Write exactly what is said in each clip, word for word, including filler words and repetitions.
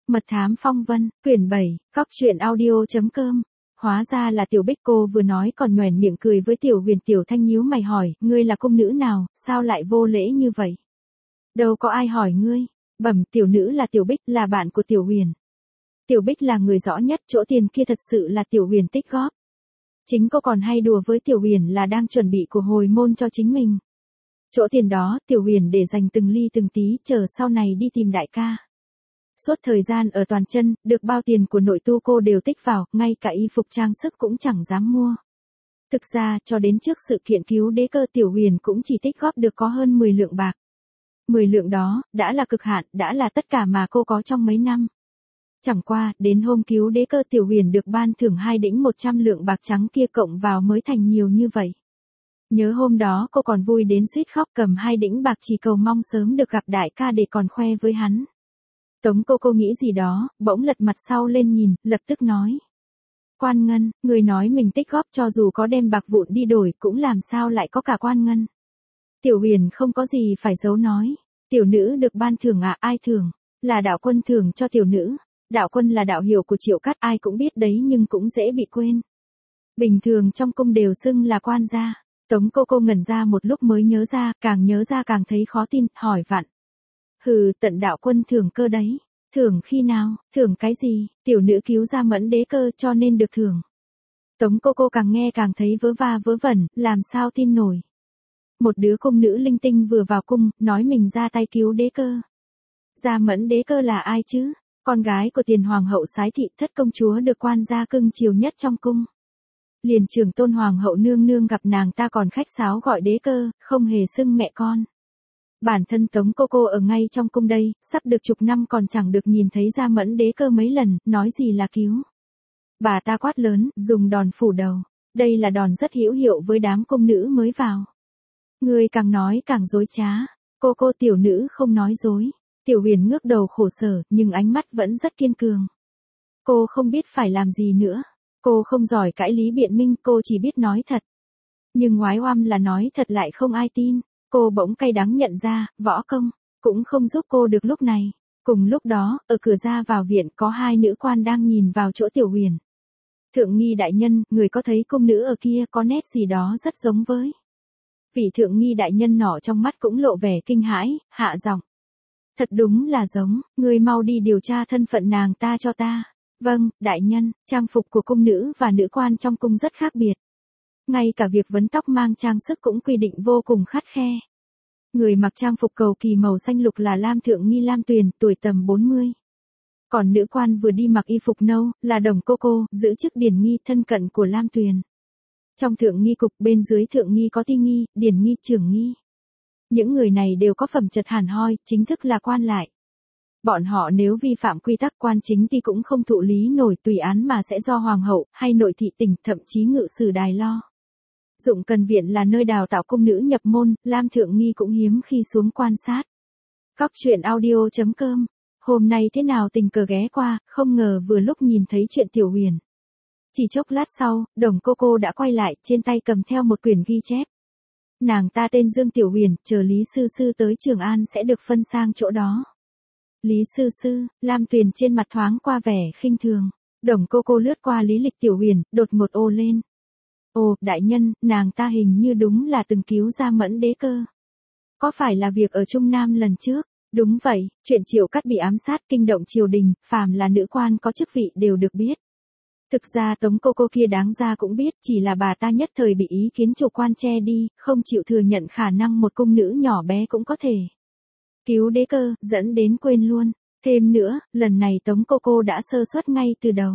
Mật thám phong vân, quyển bảy, góc truyện audio.com. Hóa ra là Tiểu Bích, cô vừa nói còn nhoẻn miệng cười với Tiểu Huyền. Tiểu Thanh nhíu mày hỏi, ngươi là cung nữ nào, sao lại vô lễ như vậy? Đâu có ai hỏi ngươi. Bẩm, tiểu nữ là Tiểu Bích, là bạn của Tiểu Huyền. Tiểu Bích là người rõ nhất, chỗ tiền kia thật sự là Tiểu Huyền tích góp. Chính cô còn hay đùa với Tiểu Huyền là đang chuẩn bị của hồi môn cho chính mình. Chỗ tiền đó, Tiểu Huyền để dành từng ly từng tí, chờ sau này đi tìm đại ca. Suốt thời gian ở Toàn Chân, được bao tiền của nội tu cô đều tích vào, ngay cả y phục trang sức cũng chẳng dám mua. Thực ra, cho đến trước sự kiện cứu đế cơ, Tiểu Huyền cũng chỉ tích góp được có hơn mười lượng bạc. mười lượng đó, đã là cực hạn, đã là tất cả mà cô có trong mấy năm. Chẳng qua, đến hôm cứu đế cơ, Tiểu Huyền được ban thưởng hai đĩnh một trăm lượng bạc trắng kia cộng vào mới thành nhiều như vậy. Nhớ hôm đó cô còn vui đến suýt khóc, cầm hai đĩnh bạc chỉ cầu mong sớm được gặp đại ca để còn khoe với hắn. Tống cô cô nghĩ gì đó, bỗng lật mặt sau lên nhìn, lập tức nói. Quan ngân, người nói mình tích góp cho dù có đem bạc vụn đi đổi cũng làm sao lại có cả quan ngân. Tiểu Huyền không có gì phải giấu nói. Tiểu nữ được ban thưởng à, ai thưởng? Là đạo quân thưởng cho tiểu nữ. Đạo quân là đạo hiệu của Triệu Cát, ai cũng biết đấy nhưng cũng dễ bị quên. Bình thường trong cung đều xưng là quan gia. Tống cô cô ngẩn ra một lúc mới nhớ ra, càng nhớ ra càng thấy khó tin, hỏi vặn. Hừ, tận đạo quân thưởng cơ đấy. Thưởng khi nào, thưởng cái gì? Tiểu nữ cứu ra Mẫn đế cơ cho nên được thưởng. Tống cô cô càng nghe càng thấy vớ va vớ vẩn, làm sao tin nổi. Một đứa cung nữ linh tinh vừa vào cung, nói mình ra tay cứu đế cơ. Gia Mẫn đế cơ là ai chứ? Con gái của tiền hoàng hậu Sái thị, thất công chúa được quan gia cưng chiều nhất trong cung. Liền trưởng tôn hoàng hậu nương nương gặp nàng ta còn khách sáo gọi đế cơ, không hề xưng mẹ con. Bản thân Tống cô cô ở ngay trong cung đây, sắp được chục năm còn chẳng được nhìn thấy Gia Mẫn đế cơ mấy lần, nói gì là cứu. Bà ta quát lớn, dùng đòn phủ đầu. Đây là đòn rất hữu hiệu với đám cung nữ mới vào. Người càng nói càng dối trá. Cô cô tiểu nữ không nói dối. Tiểu Huyền ngước đầu khổ sở, nhưng ánh mắt vẫn rất kiên cường. Cô không biết phải làm gì nữa. Cô không giỏi cãi lý biện minh, cô chỉ biết nói thật. Nhưng ngoái oăm là nói thật lại không ai tin. Cô bỗng cay đắng nhận ra, võ công, cũng không giúp cô được lúc này. Cùng lúc đó, ở cửa ra vào viện có hai nữ quan đang nhìn vào chỗ Tiểu Huyền. Thượng nghi đại nhân, người có thấy cung nữ ở kia có nét gì đó rất giống với. Vị thượng nghi đại nhân nọ trong mắt cũng lộ vẻ kinh hãi, hạ giọng. Thật đúng là giống, người mau đi điều tra thân phận nàng ta cho ta. Vâng, đại nhân, trang phục của cung nữ và nữ quan trong cung rất khác biệt. Ngay cả việc vấn tóc mang trang sức cũng quy định vô cùng khắt khe. Người mặc trang phục cầu kỳ màu xanh lục là Lam Thượng Nghi Lam Tuyền, tuổi tầm bốn mươi. Còn nữ quan vừa đi mặc y phục nâu, là Đồng Cô Cô, giữ chức Điển Nghi, thân cận của Lam Tuyền. Trong Thượng Nghi cục, bên dưới Thượng Nghi có Ti Nghi, Điển Nghi, Trưởng Nghi. Những người này đều có phẩm chất hàn hoi, chính thức là quan lại. Bọn họ nếu vi phạm quy tắc quan chính thì cũng không thụ lý nổi, tùy án mà sẽ do hoàng hậu, hay nội thị tỉnh, thậm chí ngự sử đài lo. Dụng Cần Viện là nơi đào tạo cung nữ nhập môn, Lam Thượng Nghi cũng hiếm khi xuống quan sát. Góc truyện audio.com. Hôm nay thế nào tình cờ ghé qua, không ngờ vừa lúc nhìn thấy chuyện Tiểu Huyền. Chỉ chốc lát sau, Đồng Cô Cô đã quay lại, trên tay cầm theo một quyển ghi chép. Nàng ta tên Dương Tiểu Huyền, chờ Lý Sư Sư tới Trường An sẽ được phân sang chỗ đó. Lý Sư Sư, Lam Tuyền trên mặt thoáng qua vẻ khinh thường. Đồng Cô Cô lướt qua lý lịch Tiểu Huyền, đột ngột ồ lên. Ồ, đại nhân, nàng ta hình như đúng là từng cứu ra Mẫn đế cơ. Có phải là việc ở Trung Nam lần trước? Đúng vậy, chuyện Triệu Cát bị ám sát kinh động triều đình, phàm là nữ quan có chức vị đều được biết. Thực ra Tống cô cô kia đáng ra cũng biết, chỉ là bà ta nhất thời bị ý kiến chủ quan che đi, không chịu thừa nhận khả năng một cung nữ nhỏ bé cũng có thể cứu đế cơ, dẫn đến quên luôn. Thêm nữa, lần này Tống cô cô đã sơ suất ngay từ đầu.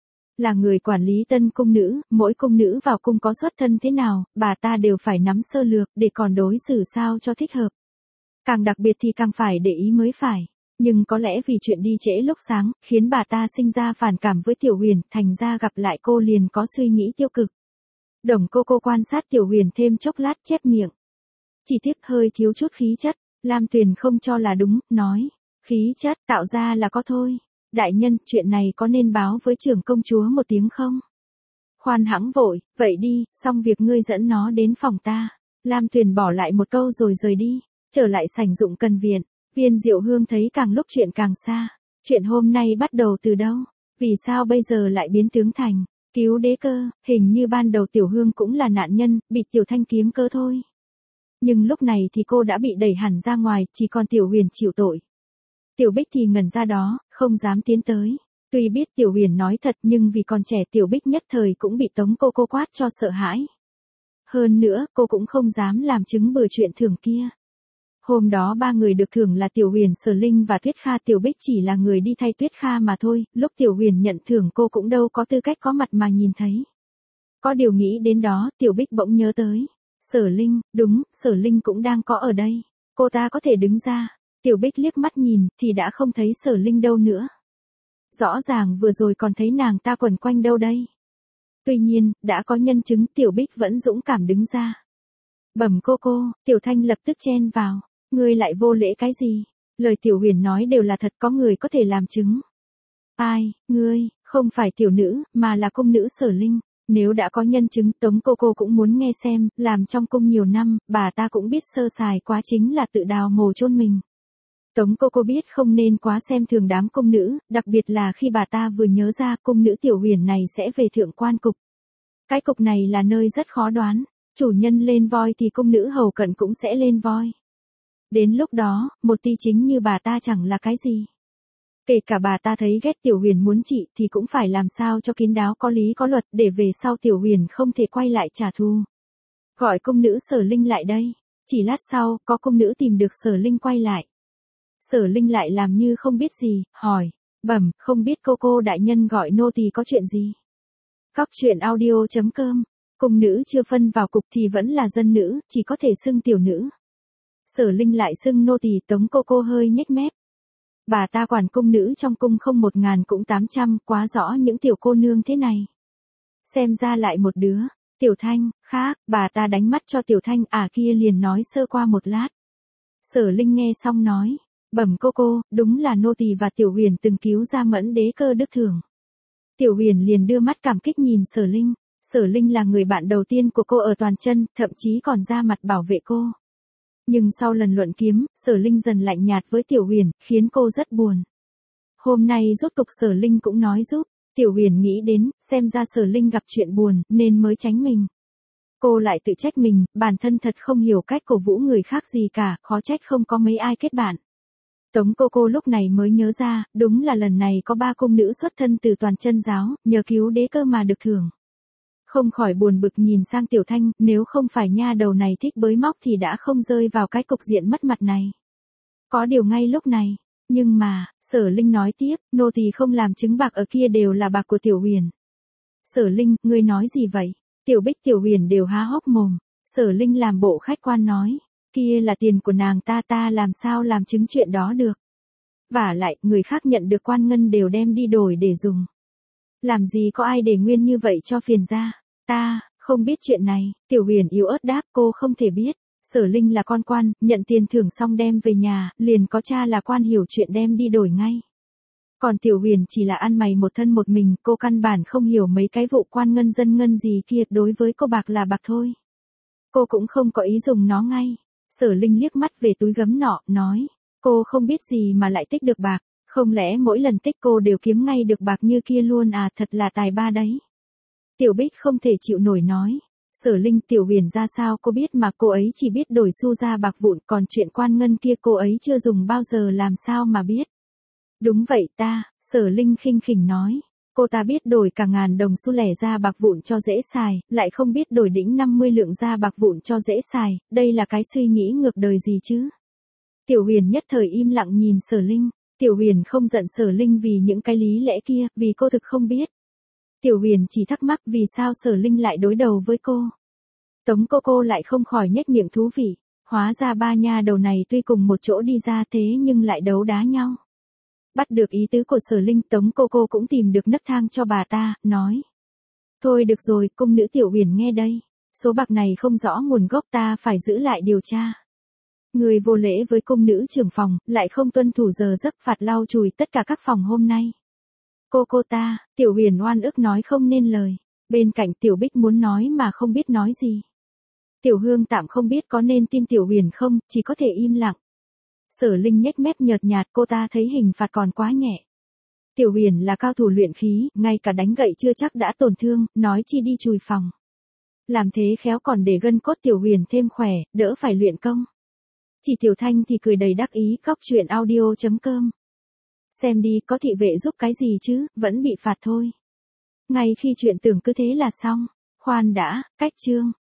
Là người quản lý tân cung nữ, mỗi cung nữ vào cung có xuất thân thế nào, bà ta đều phải nắm sơ lược để còn đối xử sao cho thích hợp. Càng đặc biệt thì càng phải để ý mới phải. Nhưng có lẽ vì chuyện đi trễ lúc sáng, khiến bà ta sinh ra phản cảm với Tiểu Huyền, thành ra gặp lại cô liền có suy nghĩ tiêu cực. Đồng Cô Cô quan sát Tiểu Huyền thêm chốc lát chép miệng. Chỉ tiếc hơi thiếu chút khí chất, Lam Tuyền không cho là đúng, nói. Khí chất tạo ra là có thôi. Đại nhân, chuyện này có nên báo với trưởng công chúa một tiếng không? Khoan hãng vội, vậy đi, xong việc ngươi dẫn nó đến phòng ta. Lam Tuyền bỏ lại một câu rồi rời đi, trở lại sảnh Dụng Cần Viện. Viên Diệu Hương thấy càng lúc chuyện càng xa. Chuyện hôm nay bắt đầu từ đâu? Vì sao bây giờ lại biến tướng thành cứu đế cơ? Hình như ban đầu Tiểu Hương cũng là nạn nhân, bị Tiểu Thanh kiếm cơ thôi. Nhưng lúc này thì cô đã bị đẩy hẳn ra ngoài, chỉ còn Tiểu Huyền chịu tội. Tiểu Bích thì ngẩn ra đó, không dám tiến tới. Tuy biết Tiểu Huyền nói thật nhưng vì còn trẻ Tiểu Bích nhất thời cũng bị Tống cô cô quát cho sợ hãi. Hơn nữa, cô cũng không dám làm chứng bừa chuyện thưởng kia. Hôm đó ba người được thưởng là Tiểu Huyền, Sở Linh và Tuyết Kha. Tiểu Bích chỉ là người đi thay Tuyết Kha mà thôi, lúc Tiểu Huyền nhận thưởng cô cũng đâu có tư cách có mặt mà nhìn thấy. Có điều nghĩ đến đó, Tiểu Bích bỗng nhớ tới. Sở Linh, đúng, Sở Linh cũng đang có ở đây. Cô ta có thể đứng ra. Tiểu Bích liếc mắt nhìn, thì đã không thấy Sở Linh đâu nữa. Rõ ràng vừa rồi còn thấy nàng ta quẩn quanh đâu đây. Tuy nhiên, đã có nhân chứng, Tiểu Bích vẫn dũng cảm đứng ra. Bẩm cô cô, Tiểu Thanh lập tức chen vào. Ngươi lại vô lễ cái gì? Lời Tiểu Huyền nói đều là thật, có người có thể làm chứng. Ai, ngươi, không phải tiểu nữ, mà là cung nữ Sở Linh. Nếu đã có nhân chứng, Tống cô cô cũng muốn nghe xem, làm trong cung nhiều năm, bà ta cũng biết sơ sài quá chính là tự đào mồ chôn mình. Tống cô cô biết không nên quá xem thường đám cung nữ, đặc biệt là khi bà ta vừa nhớ ra cung nữ Tiểu Huyền này sẽ về thượng quan cục. Cái cục này là nơi rất khó đoán, chủ nhân lên voi thì cung nữ hầu cận cũng sẽ lên voi. Đến lúc đó, một ti chính như bà ta chẳng là cái gì. Kể cả bà ta thấy ghét Tiểu Huyền muốn trị thì cũng phải làm sao cho kín đáo, có lý có luật, để về sau Tiểu Huyền không thể quay lại trả thù. Gọi cung nữ Sở Linh lại đây. Chỉ lát sau, có cung nữ tìm được Sở Linh quay lại. Sở Linh lại làm như không biết gì, hỏi, bẩm, không biết cô cô đại nhân gọi nô tỳ có chuyện gì. Cóc truyện audio chấm com, cung nữ chưa phân vào cục thì vẫn là dân nữ, chỉ có thể xưng tiểu nữ. Sở Linh lại xưng nô tỳ. Tống cô cô hơi nhếch mép. Bà ta quản cung nữ trong cung không một ngàn cũng tám trăm, quá rõ những tiểu cô nương thế này. Xem ra lại một đứa, Tiểu Thanh, khác, bà ta đánh mắt cho Tiểu Thanh, à kia liền nói sơ qua một lát. Sở Linh nghe xong nói, bẩm cô cô, đúng là nô tỳ và Tiểu Huyền từng cứu ra Mẫn đế cơ đức thưởng. Tiểu Huyền liền đưa mắt cảm kích nhìn Sở Linh. Sở Linh là người bạn đầu tiên của cô ở toàn chân, thậm chí còn ra mặt bảo vệ cô. Nhưng sau lần luận kiếm, Sở Linh dần lạnh nhạt với Tiểu Huyền, khiến cô rất buồn. Hôm nay rốt cục Sở Linh cũng nói giúp. Tiểu Huyền nghĩ đến, xem ra Sở Linh gặp chuyện buồn, nên mới tránh mình. Cô lại tự trách mình, bản thân thật không hiểu cách cổ vũ người khác gì cả, khó trách không có mấy ai kết bạn. Tống cô cô lúc này mới nhớ ra, đúng là lần này có ba cung nữ xuất thân từ toàn chân giáo, nhờ cứu đế cơ mà được thưởng. Không khỏi buồn bực nhìn sang Tiểu Thanh, nếu không phải nha đầu này thích bới móc thì đã không rơi vào cái cục diện mất mặt này. Có điều ngay lúc này, nhưng mà, Sở Linh nói tiếp, nô tỳ không làm chứng bạc ở kia đều là bạc của Tiểu Huyền. Sở Linh, ngươi nói gì vậy? Tiểu Bích Tiểu Huyền đều há hốc mồm. Sở Linh làm bộ khách quan nói, kia là tiền của nàng ta, ta làm sao làm chứng chuyện đó được. Vả lại, người khác nhận được quan ngân đều đem đi đổi để dùng. Làm gì có ai để nguyên như vậy cho phiền ra. Ta, không biết chuyện này. Tiểu Huyền yếu ớt đáp, cô không thể biết. Sở Linh là con quan, nhận tiền thưởng xong đem về nhà, liền có cha là quan hiểu chuyện đem đi đổi ngay. Còn Tiểu Huyền chỉ là ăn mày một thân một mình, cô căn bản không hiểu mấy cái vụ quan ngân dân ngân gì kia, đối với cô bạc là bạc thôi. Cô cũng không có ý dùng nó ngay. Sở Linh liếc mắt về túi gấm nọ, nói, cô không biết gì mà lại tích được bạc, không lẽ mỗi lần tích cô đều kiếm ngay được bạc như kia luôn à, thật là tài ba đấy. Tiểu Bích không thể chịu nổi nói, Sở Linh, Tiểu Huyền ra sao cô biết mà, cô ấy chỉ biết đổi xu ra bạc vụn, còn chuyện quan ngân kia cô ấy chưa dùng bao giờ, làm sao mà biết. Đúng vậy ta, Sở Linh khinh khỉnh nói, cô ta biết đổi cả ngàn đồng xu lẻ ra bạc vụn cho dễ xài, lại không biết đổi đĩnh năm mươi lượng ra bạc vụn cho dễ xài, đây là cái suy nghĩ ngược đời gì chứ. Tiểu Huyền nhất thời im lặng nhìn Sở Linh. Tiểu Huyền không giận Sở Linh vì những cái lý lẽ kia, vì cô thực không biết. Tiểu Huyền chỉ thắc mắc vì sao Sở Linh lại đối đầu với cô. Tống cô cô lại không khỏi nhếch miệng thú vị, hóa ra ba nha đầu này tuy cùng một chỗ đi ra thế nhưng lại đấu đá nhau. Bắt được ý tứ của Sở Linh, Tống cô cô cũng tìm được nấc thang cho bà ta, nói. Thôi được rồi, cung nữ Tiểu Huyền nghe đây, số bạc này không rõ nguồn gốc, ta phải giữ lại điều tra. Người vô lễ với cung nữ trưởng phòng, lại không tuân thủ giờ giấc, phạt lau chùi tất cả các phòng hôm nay. Cô cô ta, Tiểu Huyền oan ức nói không nên lời. Bên cạnh Tiểu Bích muốn nói mà không biết nói gì. Tiểu Hương tạm không biết có nên tin Tiểu Huyền không, chỉ có thể im lặng. Sở Linh nhếch mép nhợt nhạt, cô ta thấy hình phạt còn quá nhẹ. Tiểu Huyền là cao thủ luyện khí, ngay cả đánh gậy chưa chắc đã tổn thương, nói chi đi chùi phòng. Làm thế khéo còn để gân cốt Tiểu Huyền thêm khỏe, đỡ phải luyện công. Chỉ Tiểu Thanh thì cười đầy đắc ý, cóc truyện audio chấm com. Xem đi, có thị vệ giúp cái gì chứ, vẫn bị phạt thôi. Ngay khi chuyện tưởng cứ thế là xong. Khoan đã, cách chương.